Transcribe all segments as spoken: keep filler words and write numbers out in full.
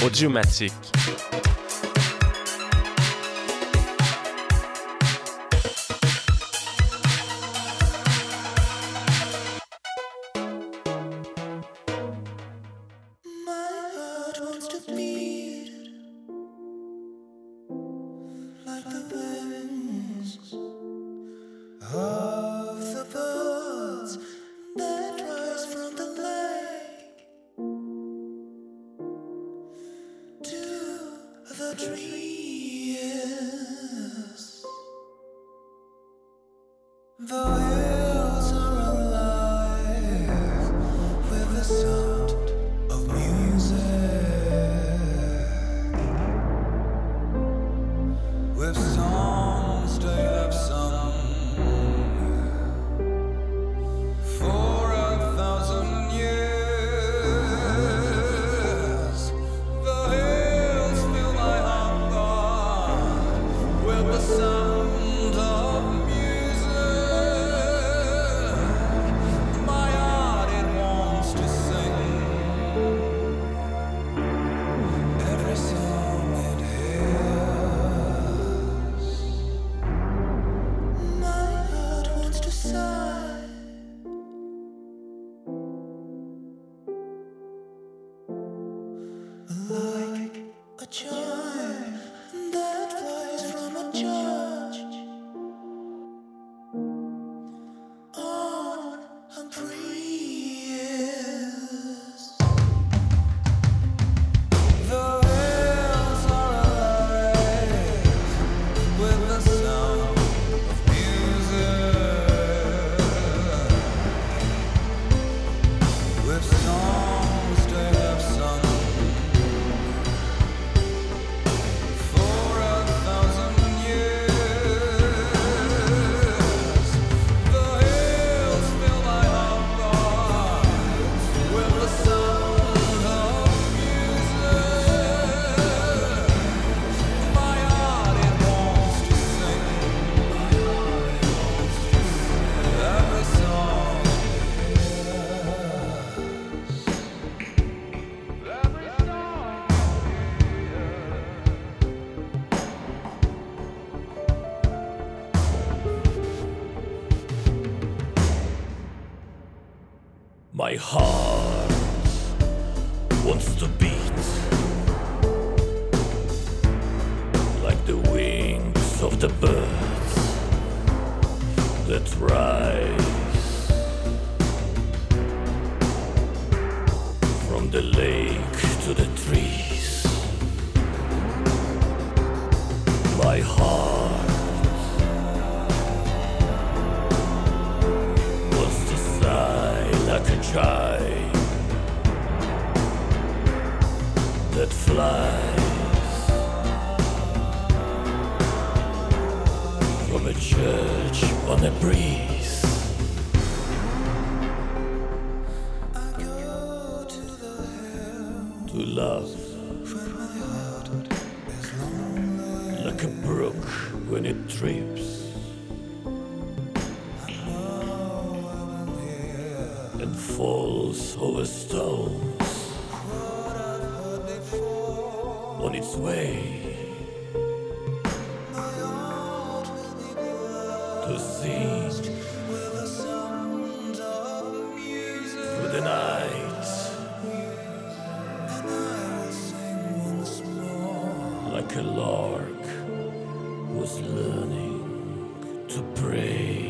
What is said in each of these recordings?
Audiomatique. My heart wants to beat like the wings of the birds that rise from the lake to the trees. My heart wants to sigh like a child that flies from a church on a breeze. To love like a brook when it trips and falls over stones on its way to sing through the night like a lark who's learning to pray.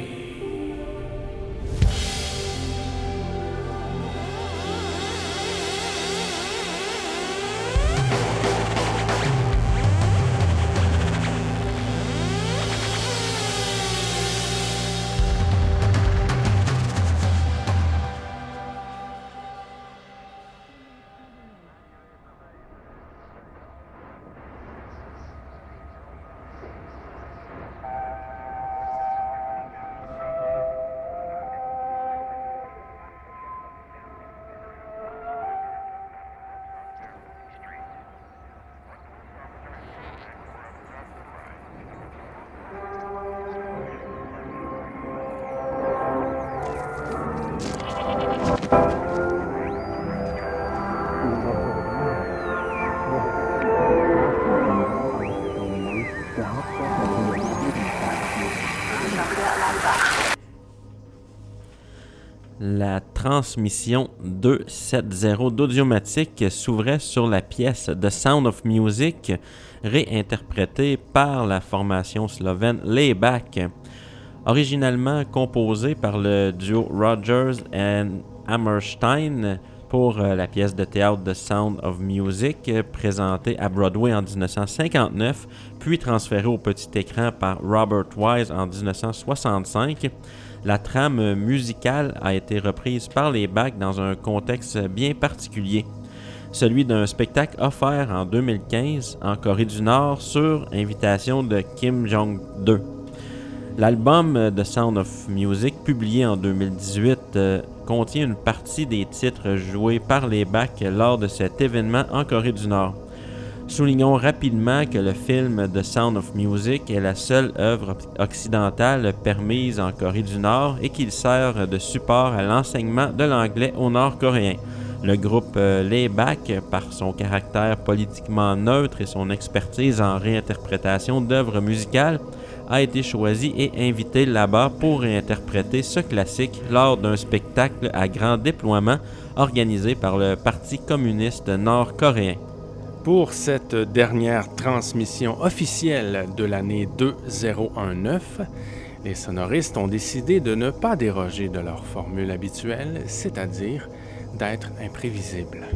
La transmission deux cent soixante d'Audiomatique s'ouvrait sur la pièce The Sound of Music, réinterprétée par la formation slovène Layback. Originalement composée par le duo Rodgers and Hammerstein pour la pièce de théâtre The Sound of Music, présentée à Broadway en dix-neuf cent cinquante-neuf, puis transférée au petit écran par Robert Wise en dix-neuf cent soixante-cinq. La trame musicale a été reprise par les Layback dans un contexte bien particulier, celui d'un spectacle offert en deux mille quinze en Corée du Nord sur invitation de Kim Jong-deux. L'album The Sound of Music, publié en deux mille dix-huit, euh, contient une partie des titres joués par les Layback lors de cet événement en Corée du Nord. Soulignons rapidement que le film The Sound of Music est la seule œuvre occidentale permise en Corée du Nord et qu'il sert de support à l'enseignement de l'anglais aux Nord-Coréens. Le groupe euh, Layback, par son caractère politiquement neutre et son expertise en réinterprétation d'œuvres musicales, a été choisi et invité là-bas pour réinterpréter ce classique lors d'un spectacle à grand déploiement organisé par le Parti communiste nord-coréen. Pour cette dernière transmission officielle de l'année deux mille dix-neuf, les sonoristes ont décidé de ne pas déroger de leur formule habituelle, c'est-à-dire d'être imprévisibles.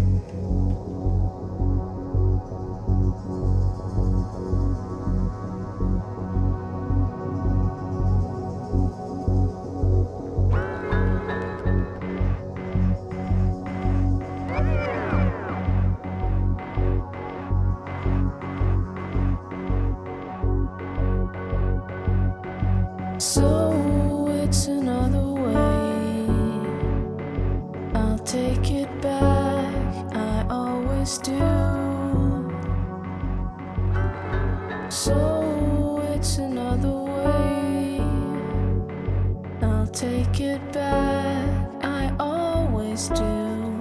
So it's another way. I'll take it back. I always do. So it's another way. I'll take it back. I always do.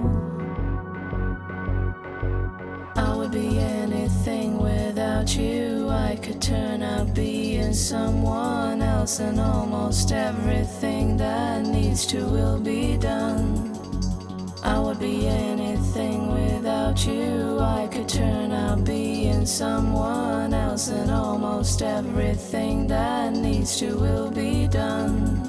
I would be anything without you. I could turn out being someone else, and almost everything that needs to will be done. I would be anything without you. I could turn out being someone else, and almost everything that needs to will be done.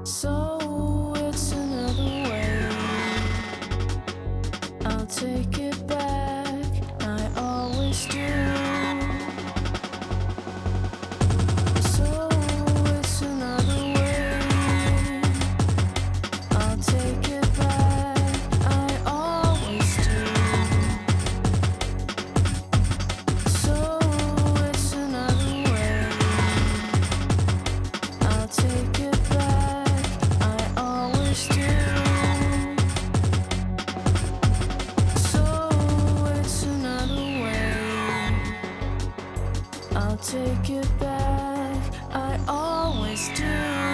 So it's another way. I'll take it back, I always do. So it's another way. I'll take it back, I always do. So it's another way. I'll take it back, I always do. So it's another way. I'll take it back, I always do.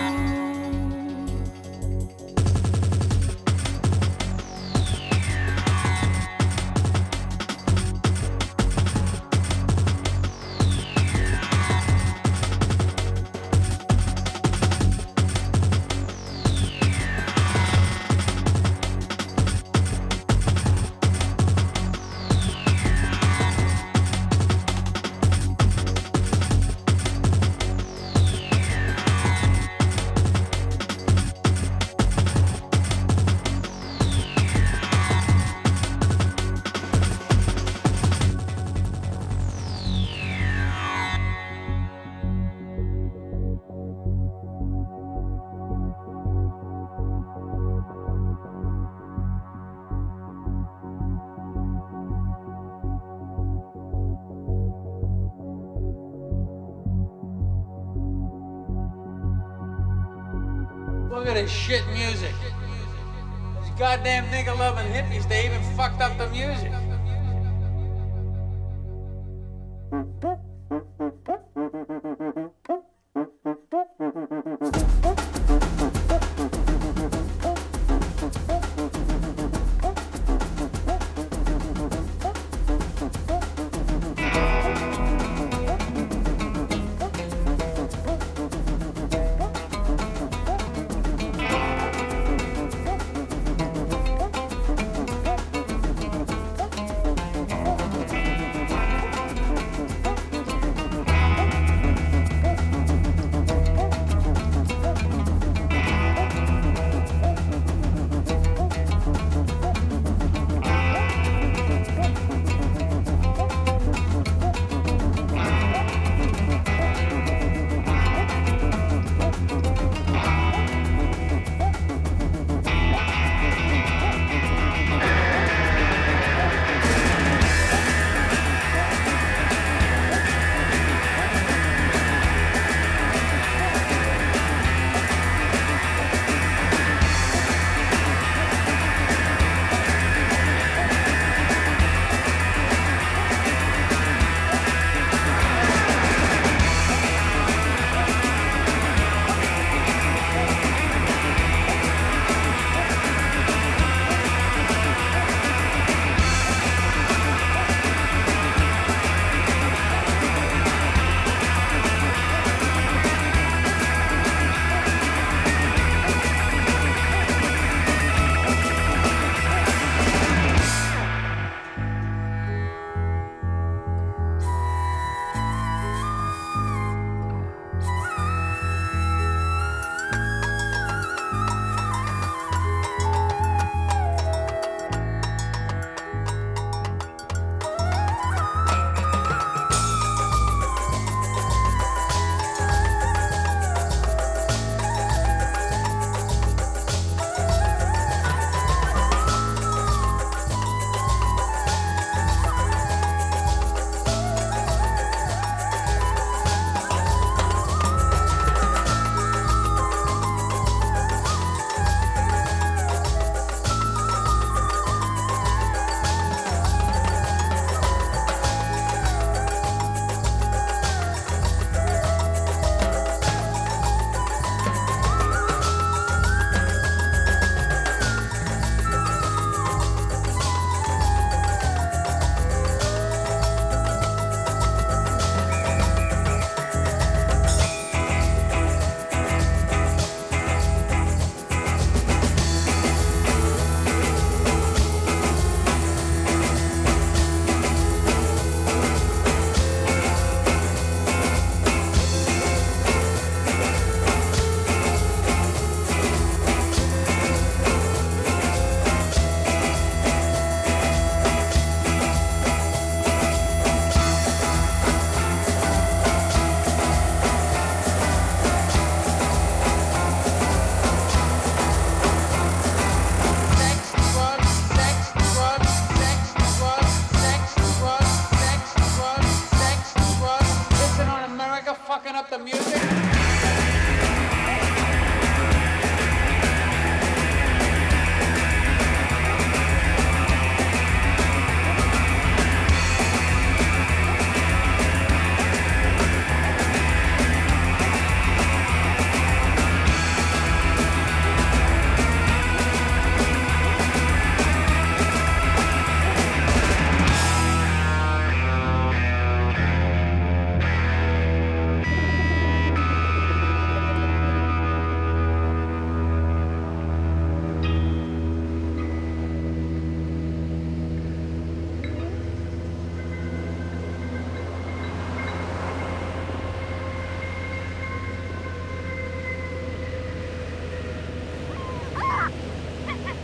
Look at this shit music. These goddamn nigga-loving hippies, they even fucked up the music.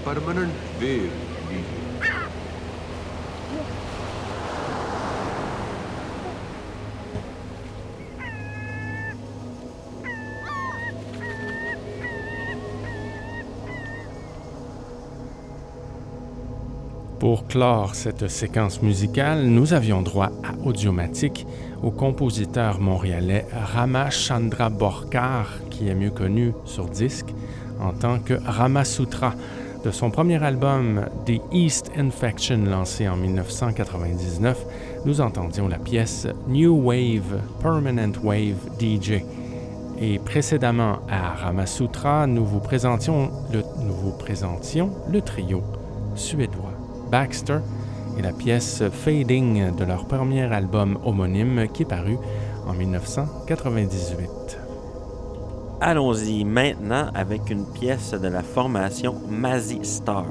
permanent wear, D J. Pour clore cette séquence musicale, nous avions droit à Audiomatique au compositeur montréalais Rama Chandra Borkar, qui est mieux connu sur disque en tant que Rama Sutra. De son premier album The East Infection, lancé en dix-neuf cent quatre-vingt-dix-neuf, nous entendions la pièce New Wave, Permanent Wave D J. Et précédemment à Rama Sutra, nous vous présentions le, nous vous présentions le trio suédois Baxter et la pièce Fading de leur premier album homonyme qui est paru en dix-neuf cent quatre-vingt-dix-huit. Allons-y maintenant avec une pièce de la formation Mazzy Star.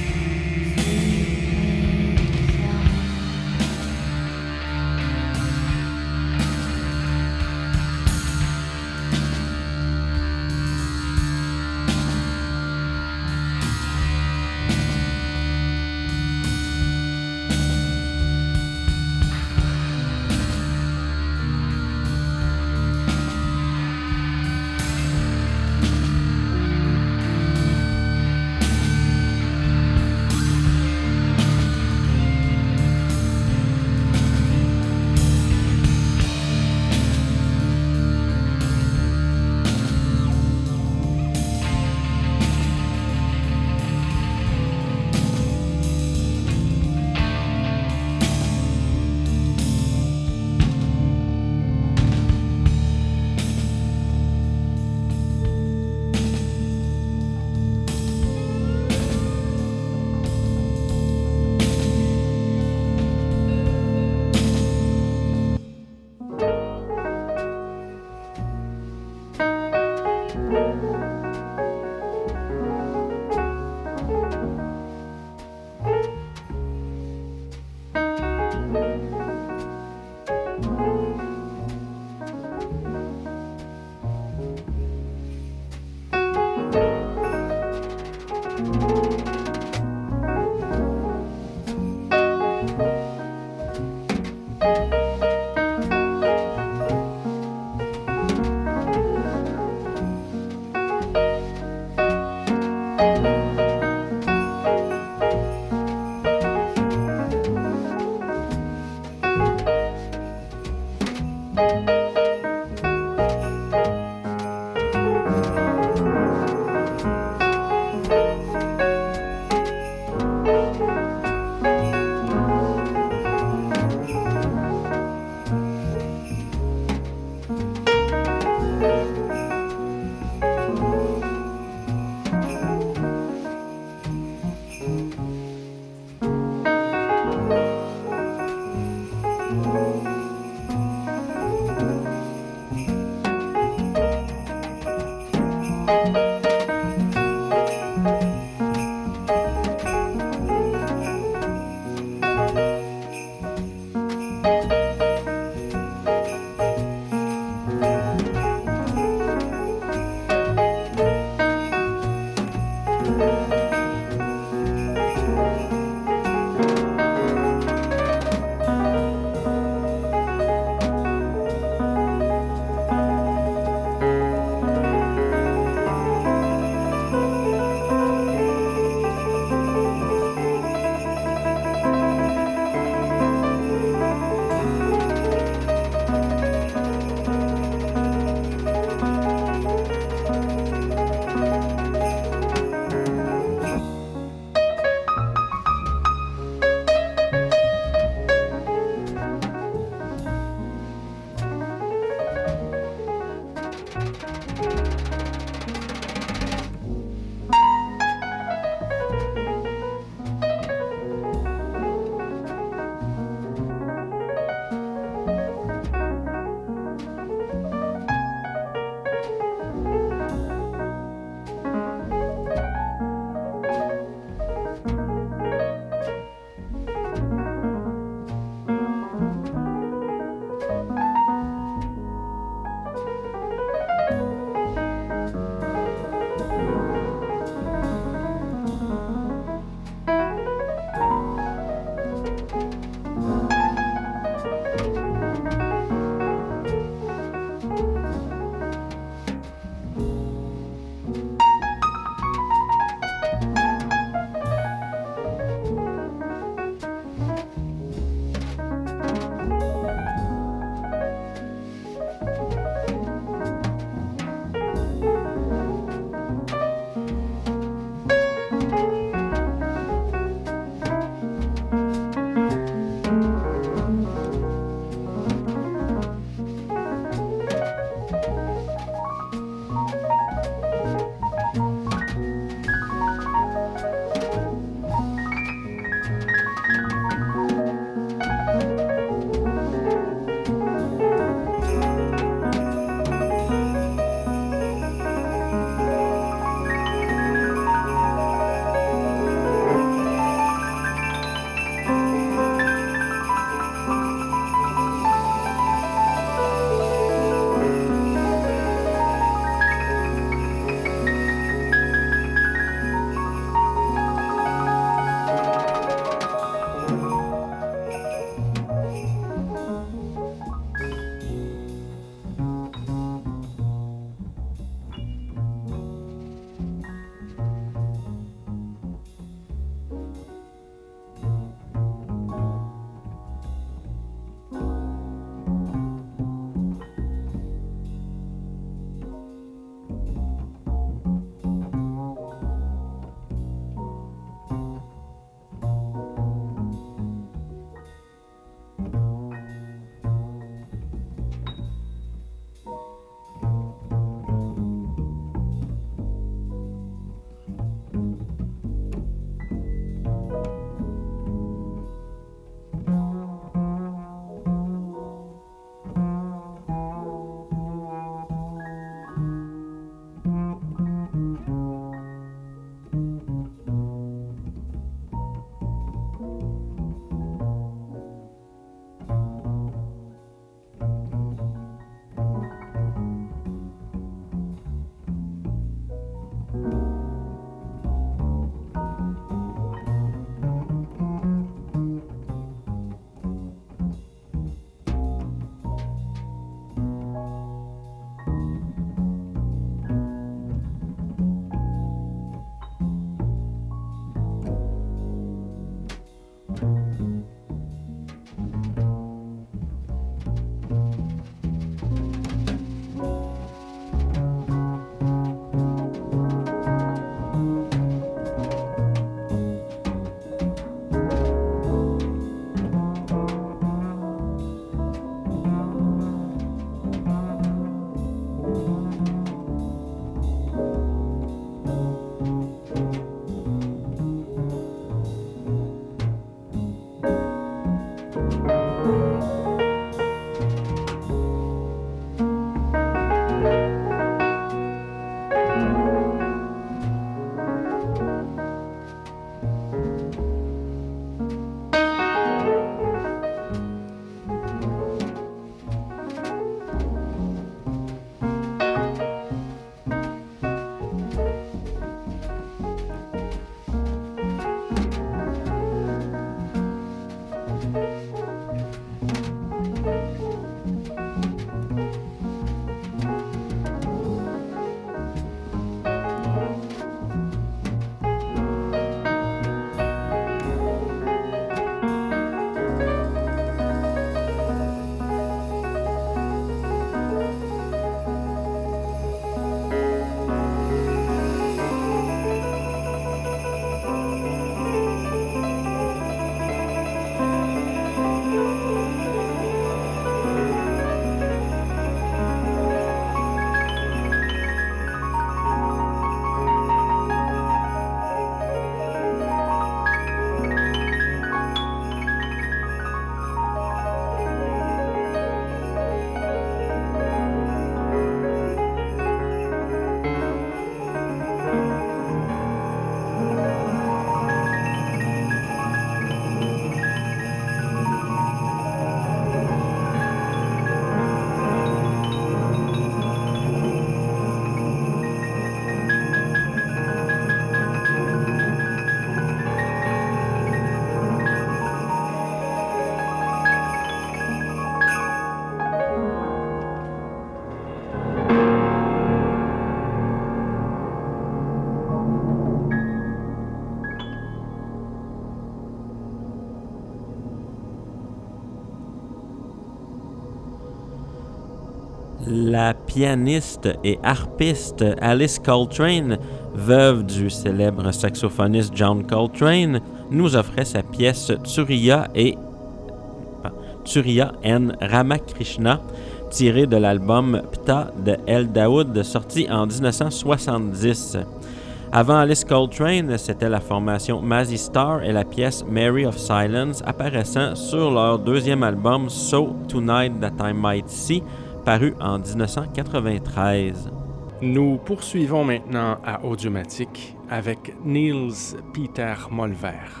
la pianiste et harpiste Alice Coltrane, veuve du célèbre saxophoniste John Coltrane, nous offrait sa pièce Turiya et Turiya and Ramakrishna, tirée de l'album Ptah de El Daoud, sorti en dix-neuf cent soixante-dix. Avant Alice Coltrane, c'était la formation Mazzy Star et la pièce Mary of Silence, apparaissant sur leur deuxième album So Tonight That I Might See, paru en dix-neuf cent quatre-vingt-treize. Nous poursuivons maintenant à Audiomatique avec Niels Peter Molver.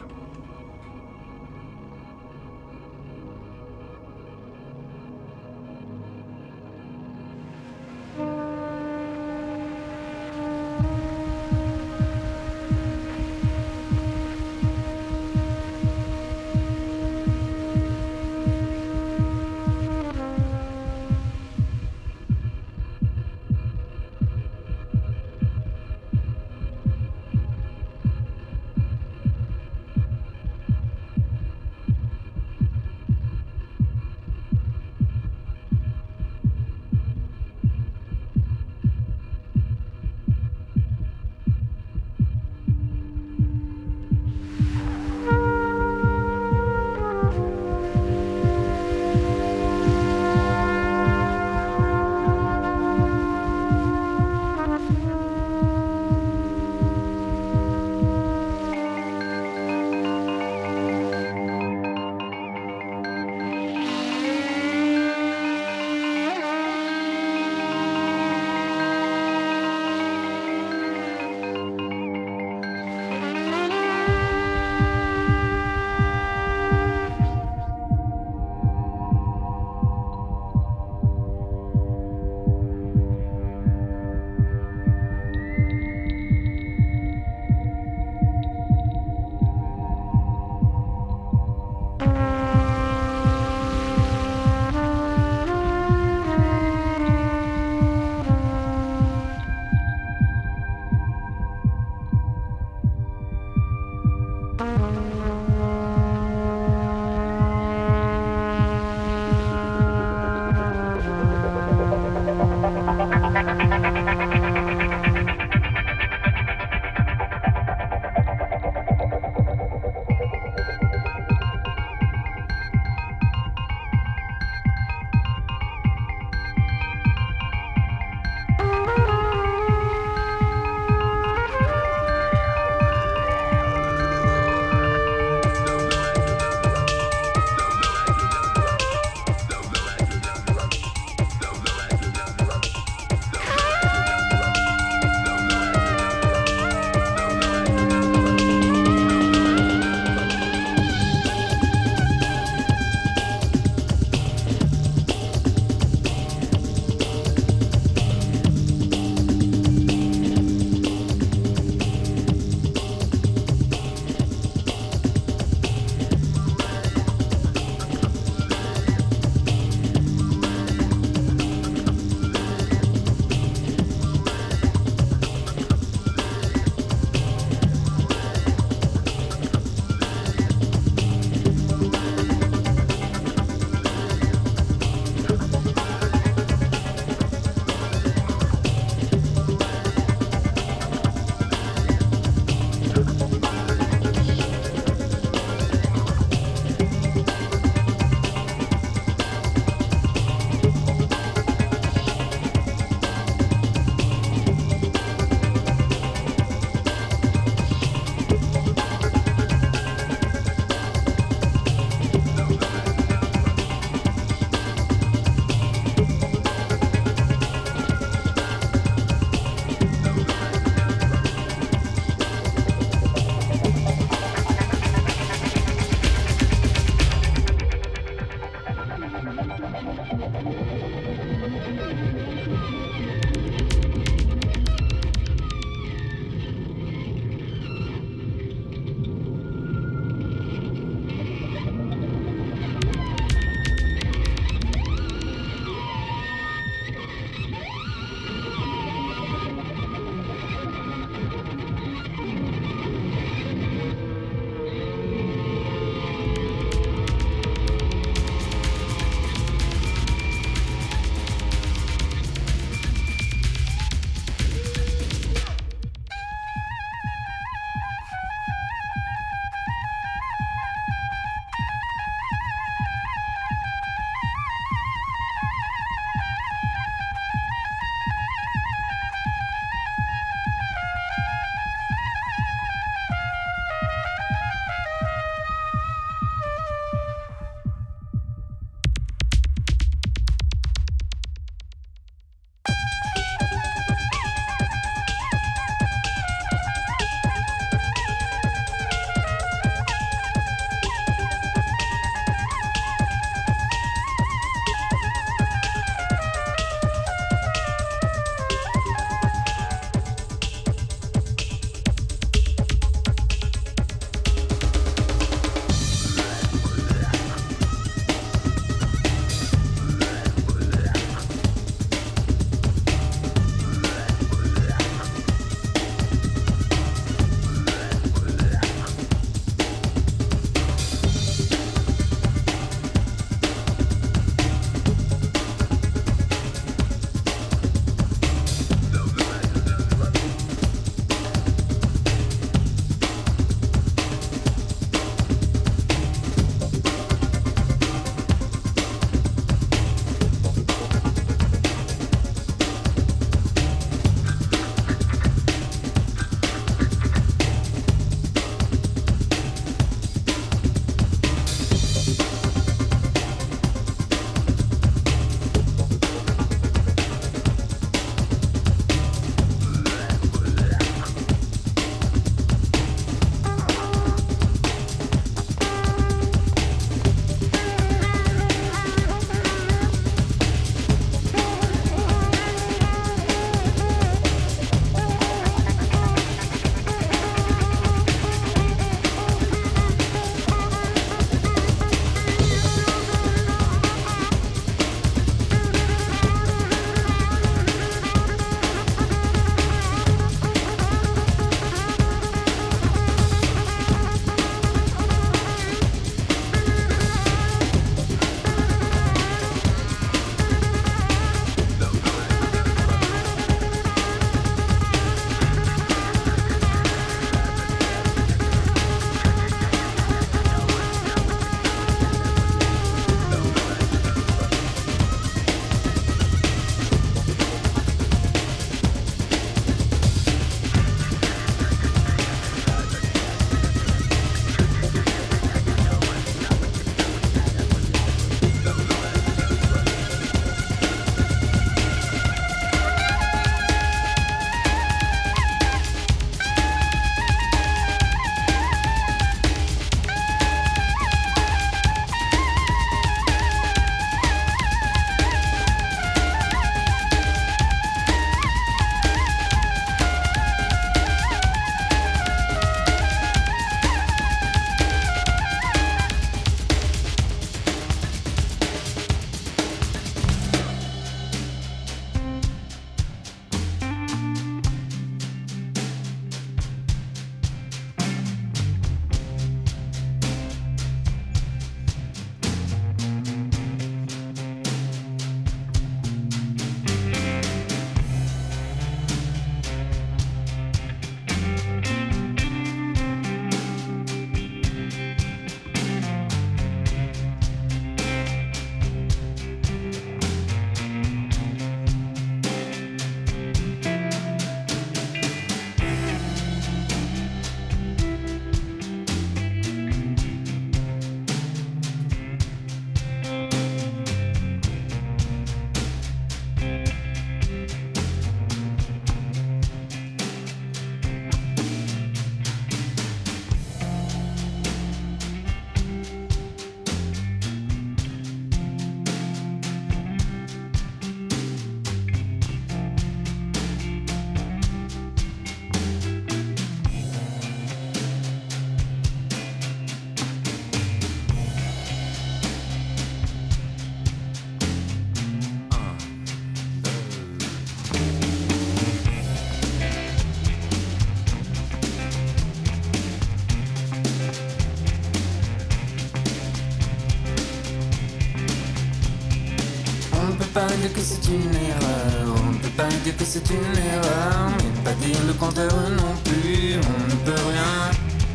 dire que c'est une erreur, on ne peut pas dire que c'est une erreur, mais pas dire le contraire non plus, on ne peut rien.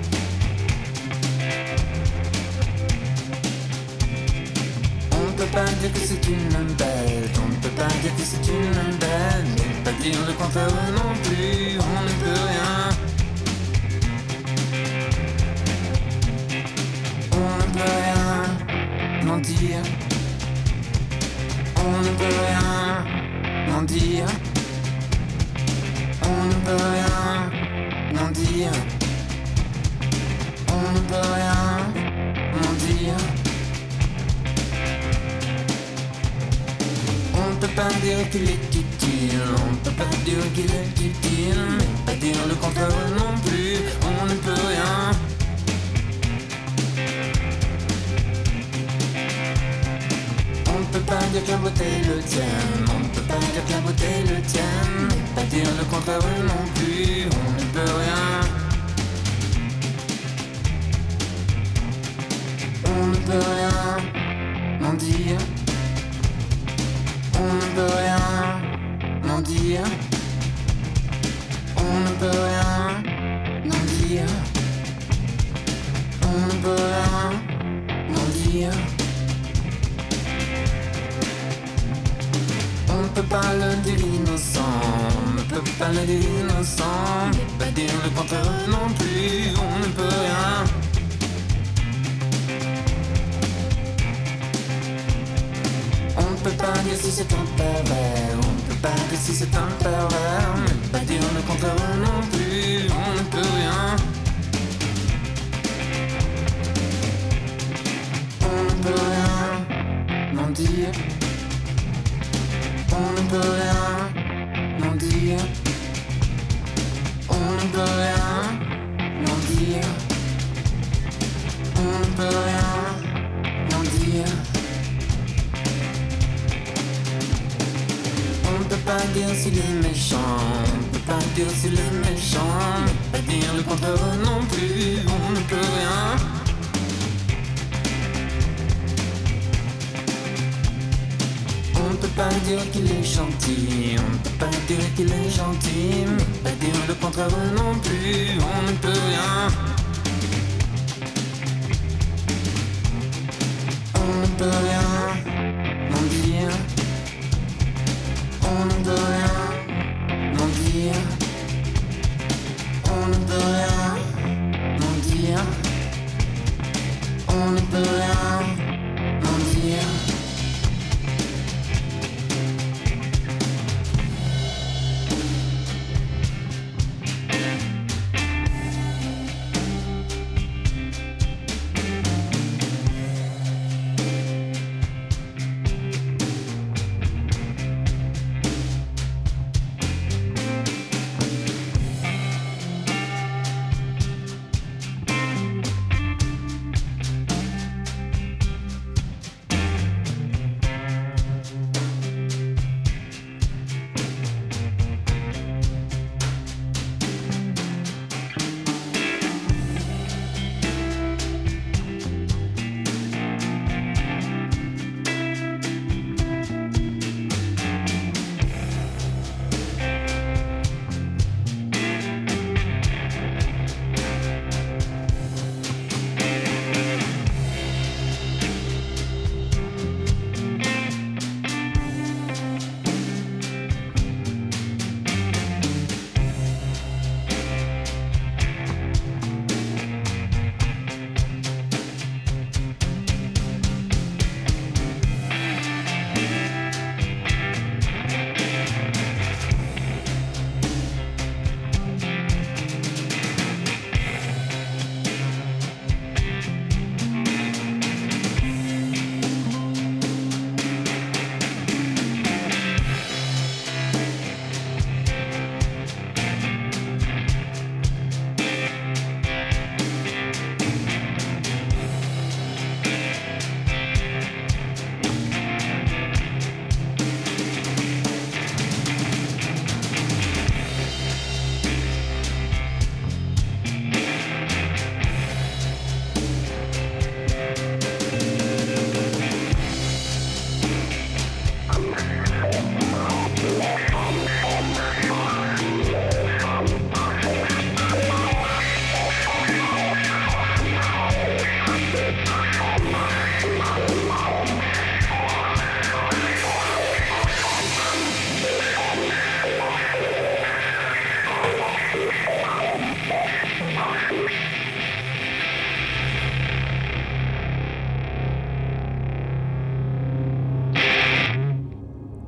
On ne peut pas dire que c'est une bête, on ne peut pas dire que c'est une bête, mais pas dire le contraire non plus, on ne peut rien. On ne peut rien n'en dire. On ne peut rien n'en dire. On ne peut rien n'en dire. On ne peut rien n'en dire. On ne peut pas dire qu'il est utile. On ne peut pas dire qu'il est utile, mais pas dire le contraire non plus. On ne peut rien. On ne peut pas dire que la beauté le tienne, on ne peut pas dire que la beauté le tienne, mais pas dire le contraire non plus, on ne peut rien. On ne peut rien n'en dire. On ne peut rien n'en dire. On ne peut rien n'en dire. On ne peut rien n'en dire. On ne peut pas le dire innocent, on ne peut pas le dire innocent, mais pas dire le contraire non plus, on ne peut rien. On ne peut pas dire si c'est un pervers, on ne peut pas dire si c'est un pervers, mais pas dire le contraire non plus, on ne peut rien. On ne peut rien n'en dire. On ne peut rien n'en dire. On ne peut rien n'en dire. On ne peut rien n'en dire. On ne peut pas dire s'il est méchant. On ne peut pas dire s'il est méchant, mais pas dire le contraire non plus. On ne peut rien. On ne peut pas dire qu'il est gentil, on ne peut pas dire qu'il est gentil, mais pas dire le contraire non plus, on ne peut rien. On ne peut rien n'en dire. On ne peut rien n'en dire. On ne peut rien n'en dire. On ne peut rien n'en dire.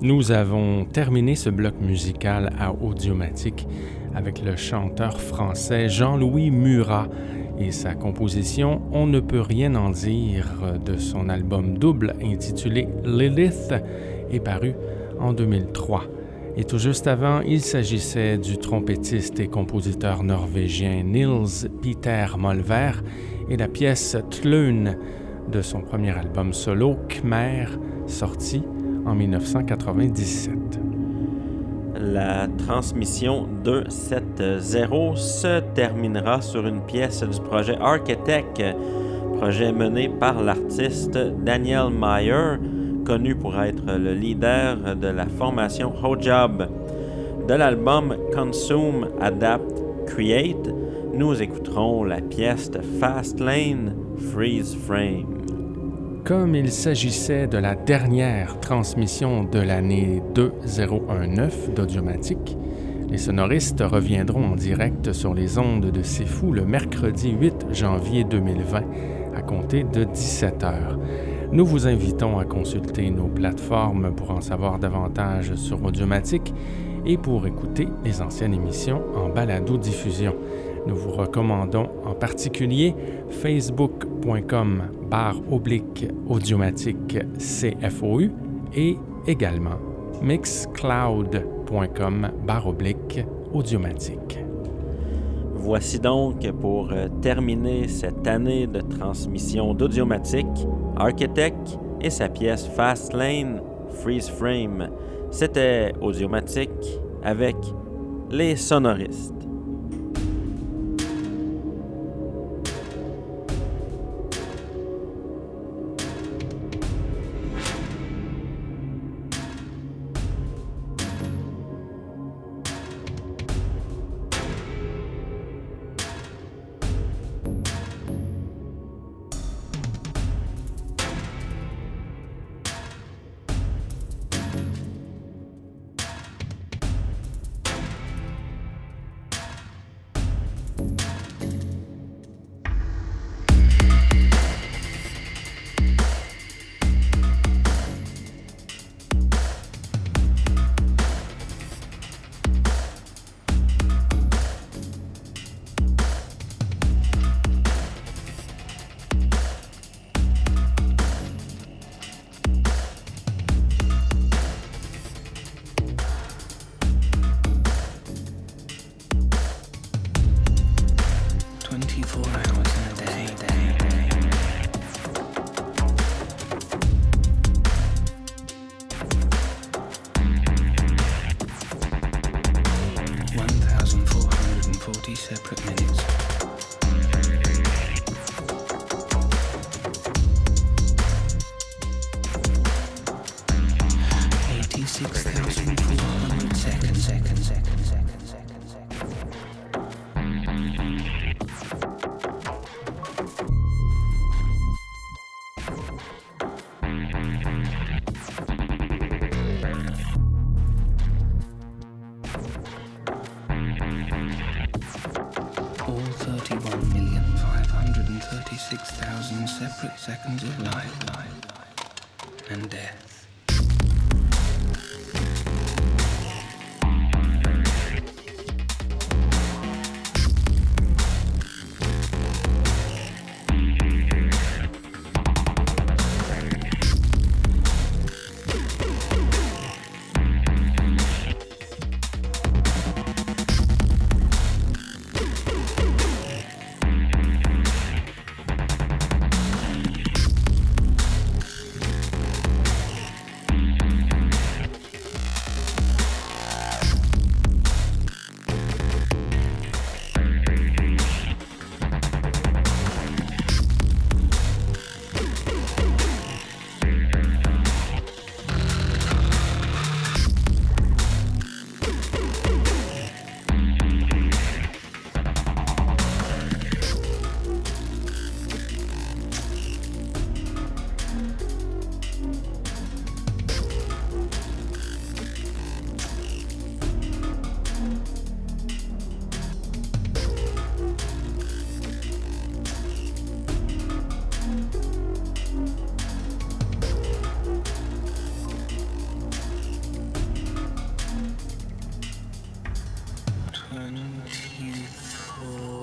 Nous avons terminé ce bloc musical à Audiomatique avec le chanteur français Jean-Louis Murat et sa composition « On ne peut rien en dire » de son album double intitulé « Lilith » est paru en deux mille trois. Et tout juste avant, il s'agissait du trompettiste et compositeur norvégien Nils Peter Molver et la pièce « Tlön » de son premier album solo « Khmer » sorti en dix-neuf cent quatre-vingt-dix-sept. La transmission deux cent soixante se terminera sur une pièce du projet Architect, projet mené par l'artiste Daniel Meyer, connu pour être le leader de la formation Hojob. De l'album Consume, Adapt, Create, nous écouterons la pièce de Fast Lane, Freeze Frame. Comme il s'agissait de la dernière transmission de l'année deux mille dix-neuf d'Audiomatique, les sonoristes reviendront en direct sur les ondes de C'est Fou le mercredi huit janvier deux mille vingt à compter de dix-sept heures. Nous vous invitons à consulter nos plateformes pour en savoir davantage sur Audiomatique et pour écouter les anciennes émissions en balado-diffusion. Nous vous recommandons en particulier facebook.com barre oblique audiomatique C F O U et également mixcloud.com barre oblique audiomatique. Voici donc pour terminer cette année de transmission d'Audiomatique, Architect et sa pièce Fast Lane, Freeze Frame. C'était Audiomatique avec les sonoristes. Separate seconds of life, life, life and death. you for